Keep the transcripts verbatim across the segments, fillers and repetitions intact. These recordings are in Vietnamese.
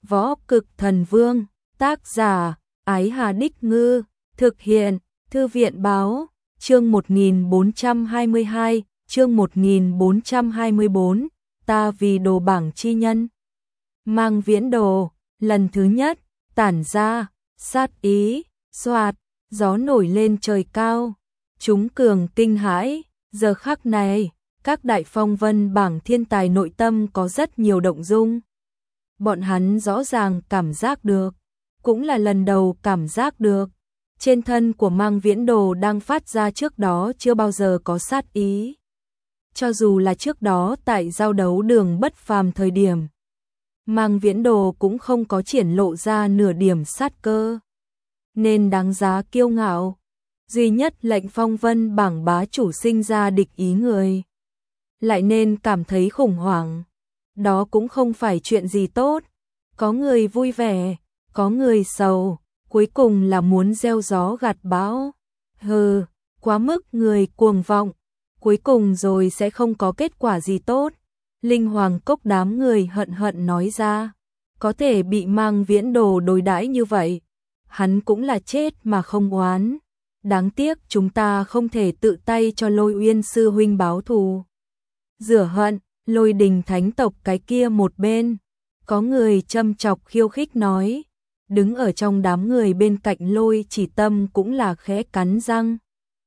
Võ Cực Thần Vương, tác giả, Ái Hà Đích Ngư, thực hiện, Thư viện Báo, chương một nghìn bốn trăm hai mươi hai, chương một nghìn bốn trăm hai mươi bốn, ta vì đồ bảng chi nhân. Mang Viễn Đồ, lần thứ nhất, tản ra, sát ý, xoạt, gió nổi lên trời cao. Chúng cường kinh hãi, giờ khắc này, các đại phong vân bảng thiên tài nội tâm có rất nhiều động dung. Bọn hắn rõ ràng cảm giác được, cũng là lần đầu cảm giác được. Trên thân của Mang Viễn Đồ đang phát ra trước đó chưa bao giờ có sát ý. Cho dù là trước đó tại giao đấu đường bất phàm thời điểm, Mang Viễn Đồ cũng không có triển lộ ra nửa điểm sát cơ. Nên đáng giá kiêu ngạo. Duy nhất lệnh phong vân bảng bá chủ sinh ra địch ý người, lại nên cảm thấy khủng hoảng. Đó cũng không phải chuyện gì tốt. Có người vui vẻ, có người sầu, cuối cùng là muốn gieo gió gặt bão. Hừ, quá mức người cuồng vọng, cuối cùng rồi sẽ không có kết quả gì tốt. Linh Hoàng Cốc đám người hận hận nói ra. Có thể bị Mang Viễn Đồ đối đãi như vậy, hắn cũng là chết mà không oán. Đáng tiếc chúng ta không thể tự tay cho Lôi Uyên sư huynh báo thù. Rửa hận, Lôi Đình thánh tộc cái kia một bên. Có người châm chọc khiêu khích nói. Đứng ở trong đám người bên cạnh Lôi Chỉ Tâm cũng là khẽ cắn răng.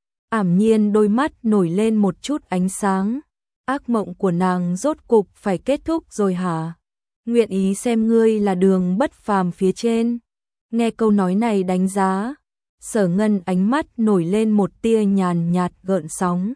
Ảm nhiên đôi mắt nổi lên một chút ánh sáng. Ác mộng của nàng rốt cục phải kết thúc rồi hả? Nguyện ý xem ngươi là đường bất phàm phía trên. Nghe câu nói này đánh giá, Sở Ngân ánh mắt nổi lên một tia nhàn nhạt gợn sóng.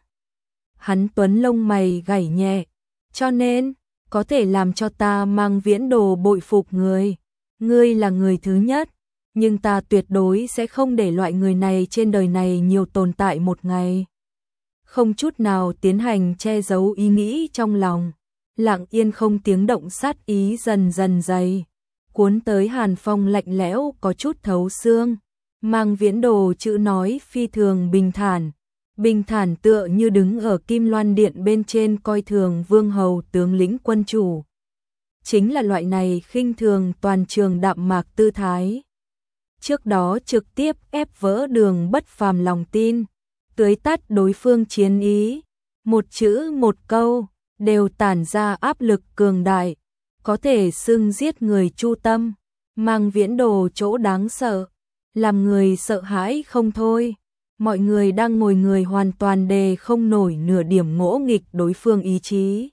Hắn tuấn lông mày gảy nhẹ, cho nên, có thể làm cho ta Mang Viễn Đồ bội phục người. Ngươi là người thứ nhất, nhưng ta tuyệt đối sẽ không để loại người này trên đời này nhiều tồn tại một ngày. Không chút nào tiến hành che giấu ý nghĩ trong lòng, lặng yên không tiếng động sát ý dần dần dày, cuốn tới hàn phong lạnh lẽo có chút thấu xương. Mang Viễn Đồ chữ nói phi thường bình thản, bình thản tựa như đứng ở Kim Loan Điện bên trên coi thường vương hầu tướng lĩnh quân chủ. Chính là loại này khinh thường toàn trường đạm mạc tư thái. Trước đó trực tiếp ép vỡ đường bất phàm lòng tin, tưới tắt đối phương chiến ý, một chữ một câu đều tản ra áp lực cường đại, có thể xưng giết người chu tâm. Mang Viễn Đồ chỗ đáng sợ, làm người sợ hãi không thôi. Mọi người đang ngồi người hoàn toàn đề không nổi nửa điểm ngỗ nghịch đối phương ý chí.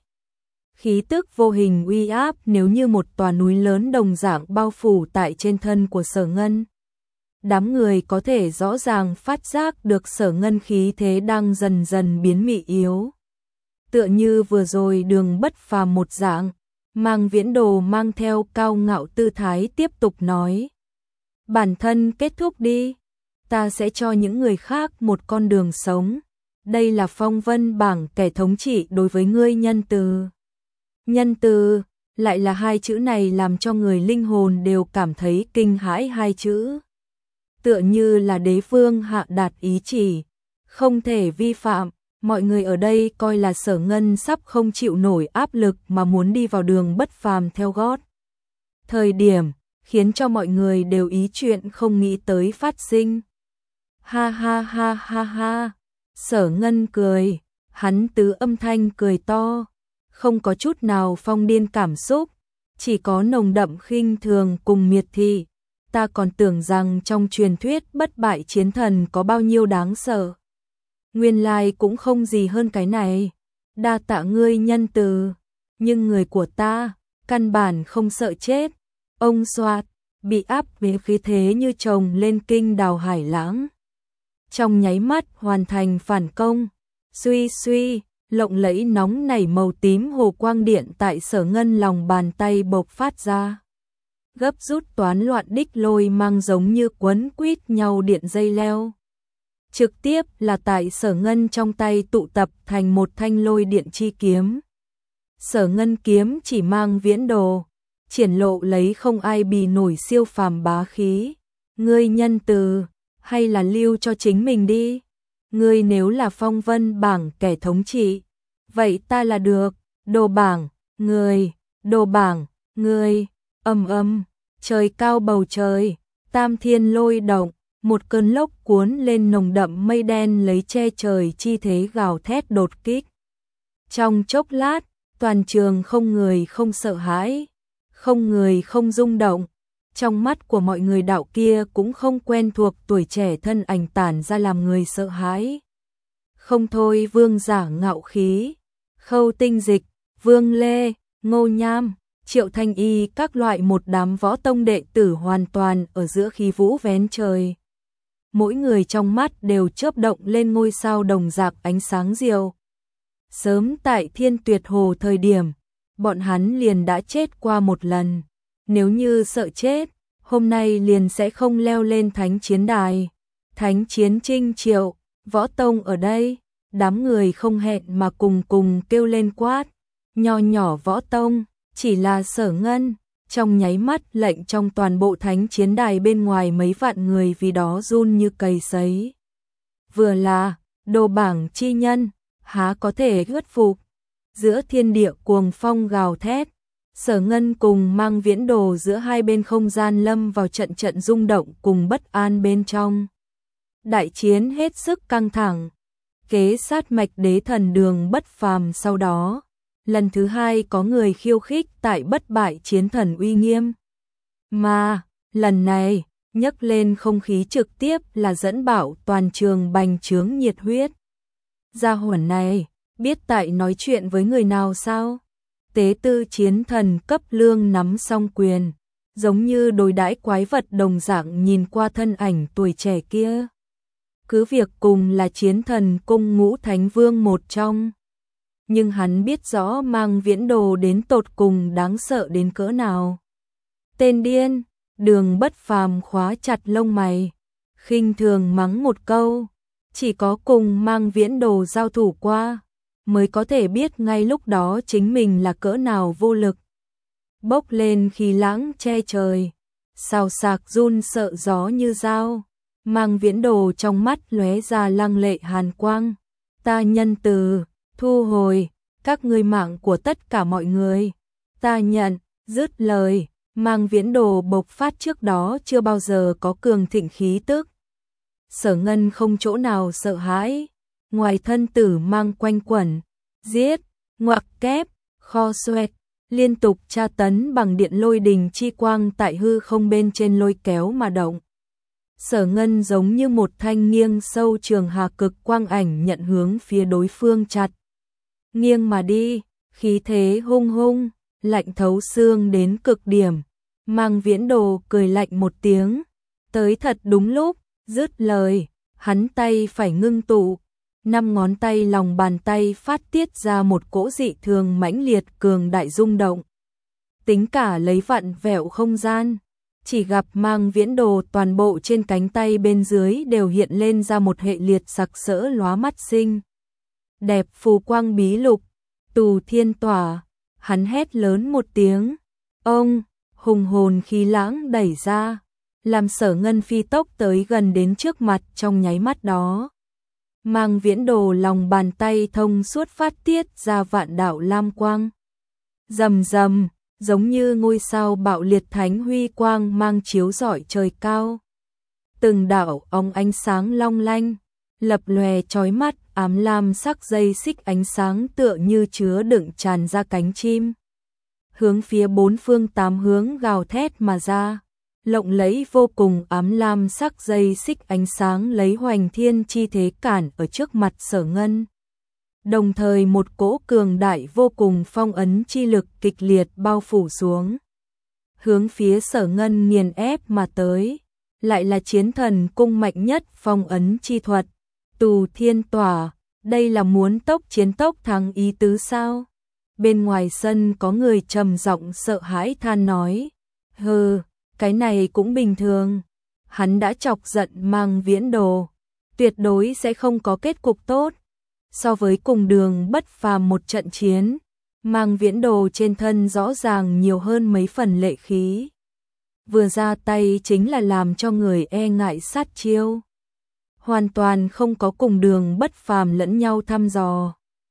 Khí tức vô hình uy áp nếu như một tòa núi lớn đồng dạng bao phủ tại trên thân của Sở Ngân. Đám người có thể rõ ràng phát giác được Sở Ngân khí thế đang dần dần biến mị yếu. Tựa như vừa rồi đường bất phàm một dạng, Mang Viễn Đồ mang theo cao ngạo tư thái tiếp tục nói. Bản thân kết thúc đi, ta sẽ cho những người khác một con đường sống. Đây là phong vân bảng kẻ thống trị đối với ngươi nhân từ. Nhân từ, lại là hai chữ này làm cho người linh hồn đều cảm thấy kinh hãi hai chữ. Tựa như là đế vương hạ đạt ý chỉ, không thể vi phạm. Mọi người ở đây coi là Sở Ngân sắp không chịu nổi áp lực mà muốn đi vào đường bất phàm theo gót. Thời điểm, khiến cho mọi người đều ý chuyện không nghĩ tới phát sinh. Ha ha ha ha ha, Sở Ngân cười, hắn tứ âm thanh cười to, không có chút nào phong điên cảm xúc, chỉ có nồng đậm khinh thường cùng miệt thị. Ta còn tưởng rằng trong truyền thuyết bất bại chiến thần có bao nhiêu đáng sợ. Nguyên lai cũng không gì hơn cái này. Đa tạ ngươi nhân từ, nhưng người của ta, căn bản không sợ chết. Ông xoạt, bị áp với khí thế như chồng lên kinh đào hải lãng. Trong nháy mắt hoàn thành phản công, suy suy, lộng lẫy nóng nảy màu tím hồ quang điện tại Sở Ngân lòng bàn tay bộc phát ra. Gấp rút toán loạn đích lôi mang giống như quấn quýt nhau điện dây leo. Trực tiếp là tại Sở Ngân trong tay tụ tập thành một thanh lôi điện chi kiếm. Sở Ngân kiếm chỉ Mang Viễn Đồ, triển lộ lấy không ai bì nổi siêu phàm bá khí. Ngươi nhân từ, hay là lưu cho chính mình đi. Ngươi nếu là phong vân bảng kẻ thống trị, vậy ta là được. Đồ bảng, ngươi, đồ bảng, ngươi, âm âm, Trời cao bầu trời, tam thiên lôi động, một cơn lốc cuốn lên nồng đậm mây đen lấy che trời chi thế gào thét đột kích. Trong chốc lát, toàn trường không người không sợ hãi, không người không rung động. Trong mắt của mọi người đạo kia cũng không quen thuộc tuổi trẻ thân ảnh tản ra làm người sợ hãi. Không thôi Vương Giả ngạo khí, Khâu Tinh Dịch, Vương Lê, Ngô Nham, Triệu Thanh Y các loại một đám võ tông đệ tử hoàn toàn ở giữa khí vũ vén trời. Mỗi người trong mắt đều chớp động lên ngôi sao đồng rạc ánh sáng diệu. Sớm tại Thiên Tuyệt Hồ thời điểm, bọn hắn liền đã chết qua một lần. Nếu như sợ chết, hôm nay liền sẽ không leo lên thánh chiến đài. Thánh chiến Trinh Triệu, võ tông ở đây, đám người không hẹn mà cùng cùng kêu lên quát. Nho nhỏ võ tông, chỉ là Sở Ngân, trong nháy mắt lệnh trong toàn bộ thánh chiến đài bên ngoài mấy vạn người vì đó run như cầy sấy. Vừa là, đồ bảng chi nhân, há có thể thuyết phục. Giữa thiên địa cuồng phong gào thét, Sở Ngân cùng Mang Viễn Đồ giữa hai bên không gian lâm vào trận trận rung động cùng bất an bên trong. Đại chiến hết sức căng thẳng, kế sát mạch đế thần Đường Bất Phàm sau đó, lần thứ hai có người khiêu khích tại bất bại chiến thần uy nghiêm. Mà, lần này, nhấc lên không khí trực tiếp là dẫn bảo toàn trường bành trướng nhiệt huyết. Gia hỏa này, biết tại nói chuyện với người nào sao? Tế tư chiến thần cấp lương nắm song quyền, giống như đối đãi quái vật đồng dạng nhìn qua thân ảnh tuổi trẻ kia. Cứ việc cùng là chiến thần cung ngũ thánh vương một trong, nhưng hắn biết rõ Mang Viễn Đồ đến tột cùng đáng sợ đến cỡ nào. Tên điên, Đường Bất Phàm khóa chặt lông mày, khinh thường mắng một câu, chỉ có cùng Mang Viễn Đồ giao thủ qua, mới có thể biết ngay lúc đó chính mình là cỡ nào vô lực. Bốc lên khí lãng che trời, xào xạc run sợ gió như dao, Mang Viễn Đồ trong mắt lóe ra lăng lệ hàn quang. Ta nhân từ, thu hồi, các ngươi mạng của tất cả mọi người. Ta nhận, dứt lời, Mang Viễn Đồ bộc phát trước đó chưa bao giờ có cường thịnh khí tức. Sở Ngân không chỗ nào sợ hãi, ngoài thân tử mang quanh quẩn, giết, ngoặc kép, kho xoẹt, liên tục tra tấn bằng điện lôi đình chi quang tại hư không bên trên lôi kéo mà động. Sở Ngân giống như một thanh nghiêng sâu trường hà cực quang ảnh nhận hướng phía đối phương chặt. Nghiêng mà đi, khí thế hung hung, lạnh thấu xương đến cực điểm. Mang Viễn Đồ cười lạnh một tiếng, tới thật đúng lúc, dứt lời, hắn tay phải ngưng tụ, năm ngón tay lòng bàn tay phát tiết ra một cỗ dị thường mãnh liệt cường đại rung động. Tính cả lấy vặn vẹo không gian, chỉ gặp Mang Viễn Đồ toàn bộ trên cánh tay bên dưới đều hiện lên ra một hệ liệt sặc sỡ lóa mắt xinh đẹp phù quang bí lục, tù thiên tỏa. Hắn hét lớn một tiếng, ông, hùng hồn khí lãng đẩy ra, làm Sở Ngân phi tốc tới gần đến trước mặt trong nháy mắt đó. Mang Viễn Đồ lòng bàn tay thông suốt phát tiết ra vạn đạo lam quang. Rầm rầm, giống như ngôi sao bạo liệt thánh huy quang mang chiếu rọi trời cao. Từng đạo óng ánh sáng long lanh, lập lòe chói mắt, ám lam sắc dây xích ánh sáng tựa như chứa đựng tràn ra cánh chim. Hướng phía bốn phương tám hướng gào thét mà ra, lộng lẫy vô cùng ám lam sắc dây xích ánh sáng lấy hoành thiên chi thế cản ở trước mặt Sở Ngân. Đồng thời một cỗ cường đại vô cùng phong ấn chi lực kịch liệt bao phủ xuống. Hướng phía Sở Ngân nghiền ép mà tới, lại là chiến thần cung mạnh nhất phong ấn chi thuật, tù thiên tỏa. Đây là muốn tốc chiến tốc thắng ý tứ sao? Bên ngoài sân có người trầm giọng sợ hãi than nói, hừ, cái này cũng bình thường. Hắn đã chọc giận Mang Viễn Đồ, tuyệt đối sẽ không có kết cục tốt. So với cùng Đường Bất Phàm một trận chiến, Mang Viễn Đồ trên thân rõ ràng nhiều hơn mấy phần lệ khí. Vừa ra tay chính là làm cho người e ngại sát chiêu. Hoàn toàn không có cùng Đường Bất Phàm lẫn nhau thăm dò.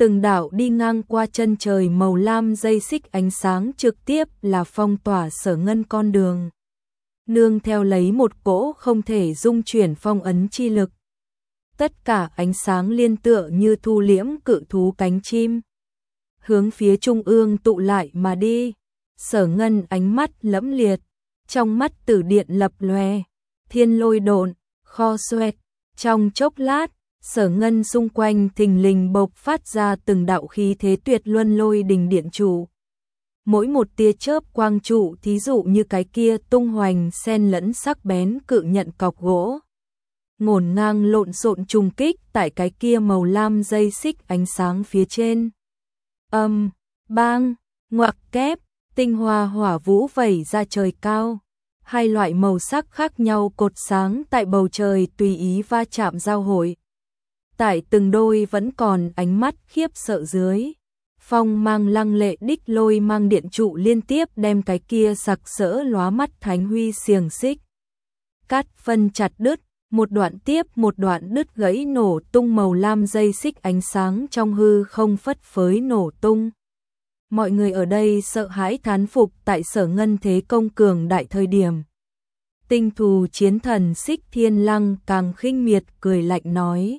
từng đạo đi ngang qua chân trời màu lam dây xích ánh sáng trực tiếp là phong tỏa Sở Ngân con đường. Nương theo lấy một cỗ không thể dung chuyển phong ấn chi lực. Tất cả ánh sáng liên tựa như thu liễm cự thú cánh chim. Hướng phía trung ương tụ lại mà đi. Sở Ngân ánh mắt lẫm liệt, trong mắt tử điện lập lòe, thiên lôi độn, kho xoẹt. Trong chốc lát, Sở Ngân xung quanh thình lình bộc phát ra từng đạo khí thế tuyệt luân lôi đình điện trụ. Mỗi một tia chớp quang trụ thí dụ như cái kia tung hoành xen lẫn sắc bén cự nhận cọc gỗ. Ngổn ngang lộn xộn trùng kích tại cái kia màu lam dây xích ánh sáng phía trên. Âm, bang, ngoặc kép, tinh hoa hỏa vũ vẩy ra trời cao. Hai loại màu sắc khác nhau cột sáng tại bầu trời tùy ý va chạm giao hội. Tại từng đôi vẫn còn ánh mắt khiếp sợ dưới. Phong mang lăng lệ đích lôi mang điện trụ liên tiếp đem cái kia sặc sỡ lóa mắt thánh huy xiềng xích. Cắt phân chặt đứt, một đoạn tiếp một đoạn đứt gãy nổ tung màu lam dây xích ánh sáng trong hư không phất phới nổ tung. Mọi người ở đây sợ hãi thán phục tại Sở Ngân thế công cường đại thời điểm. Tinh thù chiến thần Xích Thiên Lăng càng khinh miệt cười lạnh nói.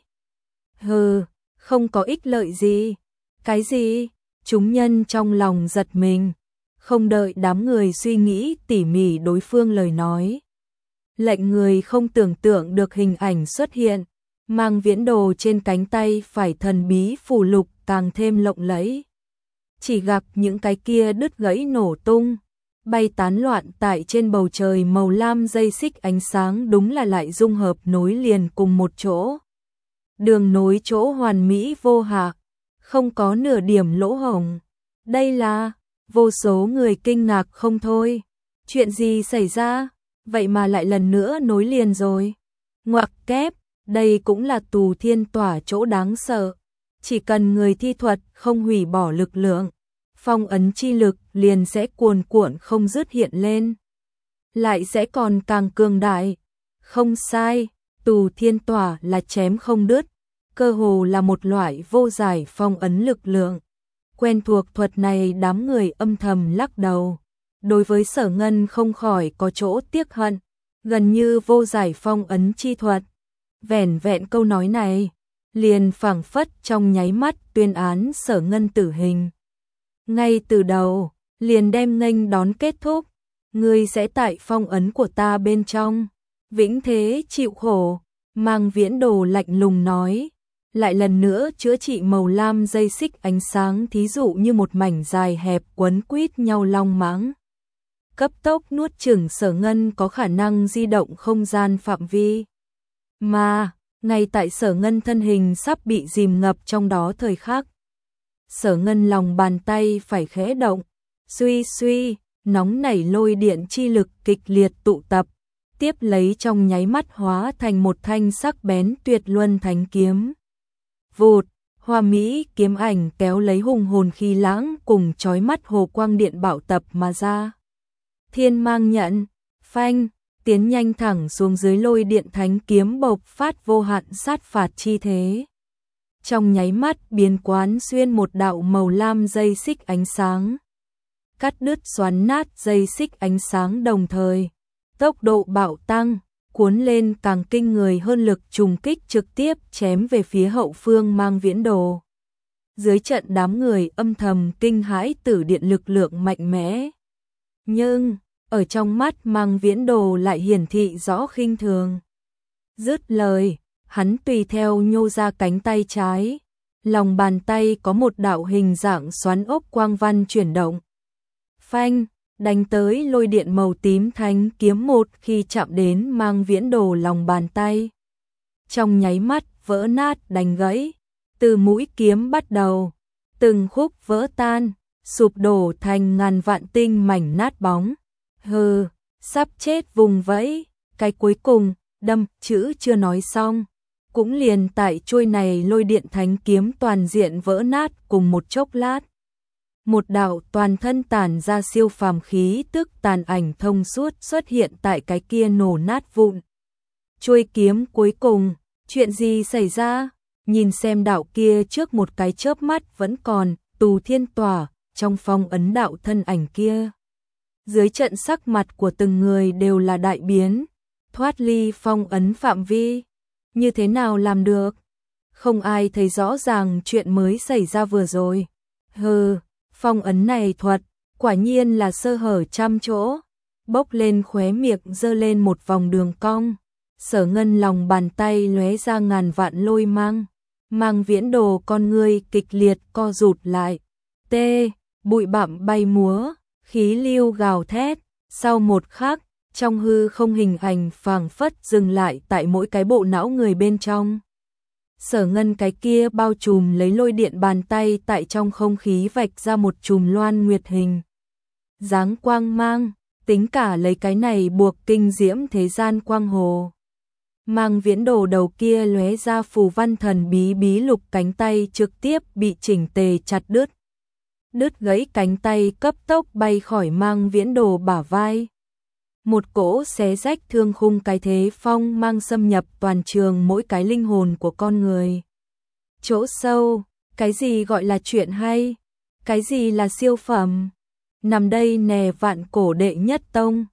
Hừ, không có ích lợi gì. Cái gì? Chúng nhân trong lòng giật mình. Không đợi đám người suy nghĩ tỉ mỉ đối phương lời nói. Lệnh người không tưởng tượng được hình ảnh xuất hiện. Mang viễn đồ trên cánh tay phải thần bí phù lục càng thêm lộng lẫy. Chỉ gặp những cái kia đứt gãy nổ tung, bay tán loạn tại trên bầu trời màu lam dây xích ánh sáng đúng là lại dung hợp nối liền cùng một chỗ. Đường nối chỗ hoàn mỹ vô hạ, không có nửa điểm lỗ hổng. Đây là, vô số người kinh ngạc không thôi. Chuyện gì xảy ra? Vậy mà lại lần nữa nối liền rồi. Ngoặc kép, đây cũng là tù thiên tỏa chỗ đáng sợ. Chỉ cần người thi thuật không hủy bỏ lực lượng, phong ấn chi lực liền sẽ cuồn cuộn không dứt hiện lên. Lại sẽ còn càng cường đại. Không sai, tù thiên tỏa là chém không đứt, cơ hồ là một loại vô giải phong ấn lực lượng. Quen thuộc thuật này đám người âm thầm lắc đầu. Đối với Sở Ngân không khỏi có chỗ tiếc hận, gần như vô giải phong ấn chi thuật. Vẻn vẹn câu nói này, liền phảng phất trong nháy mắt tuyên án Sở Ngân tử hình. Ngay từ đầu, liền đem nghênh đón kết thúc, ngươi sẽ tại phong ấn của ta bên trong, vĩnh thế chịu khổ. Mang viễn đồ lạnh lùng nói, lại lần nữa chữa trị màu lam dây xích ánh sáng thí dụ như một mảnh dài hẹp quấn quýt nhau long mãng. Cấp tốc nuốt chửng Sở Ngân có khả năng di động không gian phạm vi. Mà, ngay tại Sở Ngân thân hình sắp bị dìm ngập trong đó thời khắc. Sở Ngân lòng bàn tay phải khẽ động, suy suy, nóng nảy lôi điện chi lực kịch liệt tụ tập, tiếp lấy trong nháy mắt hóa thành một thanh sắc bén tuyệt luân thánh kiếm. Vụt, hoa mỹ kiếm ảnh kéo lấy hùng hồn khí lãng cùng chói mắt hồ quang điện bảo tập mà ra. Thiên mang nhận, phanh, tiến nhanh thẳng xuống dưới lôi điện thánh kiếm bộc phát vô hạn sát phạt chi thế. Trong nháy mắt biến quán xuyên một đạo màu lam dây xích ánh sáng. Cắt đứt xoắn nát dây xích ánh sáng đồng thời. Tốc độ bạo tăng, cuốn lên càng kinh người hơn lực trùng kích trực tiếp chém về phía hậu phương mang viễn đồ. Dưới trận đám người âm thầm kinh hãi tử điện lực lượng mạnh mẽ. Nhưng, ở trong mắt mang viễn đồ lại hiển thị rõ khinh thường. Dứt lời, hắn tùy theo nhô ra cánh tay trái. Lòng bàn tay có một đạo hình dạng xoắn ốc quang văn chuyển động. Phanh, đánh tới lôi điện màu tím thánh kiếm một khi chạm đến mang viễn đồ lòng bàn tay. Trong nháy mắt vỡ nát đánh gãy, từ mũi kiếm bắt đầu, từng khúc vỡ tan, sụp đổ thành ngàn vạn tinh mảnh nát bóng. Hừ, sắp chết vùng vẫy, cái cuối cùng, đâm, chữ chưa nói xong. Cũng liền tại chuôi này lôi điện thánh kiếm toàn diện vỡ nát cùng một chốc lát. Một đạo toàn thân tản ra siêu phàm khí tức tàn ảnh thông suốt xuất hiện tại cái kia nổ nát vụn. Chuôi kiếm cuối cùng, chuyện gì xảy ra? Nhìn xem đạo kia trước một cái chớp mắt vẫn còn, tù thiên tỏa, trong phong ấn đạo thân ảnh kia. Dưới trận sắc mặt của từng người đều là đại biến, thoát ly phong ấn phạm vi. Như thế nào làm được? Không ai thấy rõ ràng chuyện mới xảy ra vừa rồi. Hừ, phong ấn này thuật, quả nhiên là sơ hở trăm chỗ. Bốc lên khóe miệng giơ lên một vòng đường cong. Sở Ngân lòng bàn tay lóe ra ngàn vạn lôi mang. Mang Viễn Đồ con ngươi kịch liệt co rụt lại. Tê, bụi bặm bay múa, khí lưu gào thét. Sau một khắc, trong hư không hình ảnh phảng phất dừng lại tại mỗi cái bộ não người bên trong. Sở Ngân cái kia bao trùm lấy lôi điện bàn tay tại trong không khí vạch ra một chùm loan nguyệt hình. Dáng quang mang, tính cả lấy cái này buộc kinh diễm thế gian quang hồ. Mang Viễn Đồ đầu kia lóe ra phù văn thần bí bí lục cánh tay trực tiếp bị chỉnh tề chặt đứt. Đứt gãy cánh tay cấp tốc bay khỏi Mang Viễn Đồ bả vai. Một cỗ xé rách thương khung cái thế phong mang xâm nhập toàn trường mỗi cái linh hồn của con người. Chỗ sâu, cái gì gọi là chuyện hay? Cái gì là siêu phẩm? Nằm đây nè vạn cổ đệ nhất tông,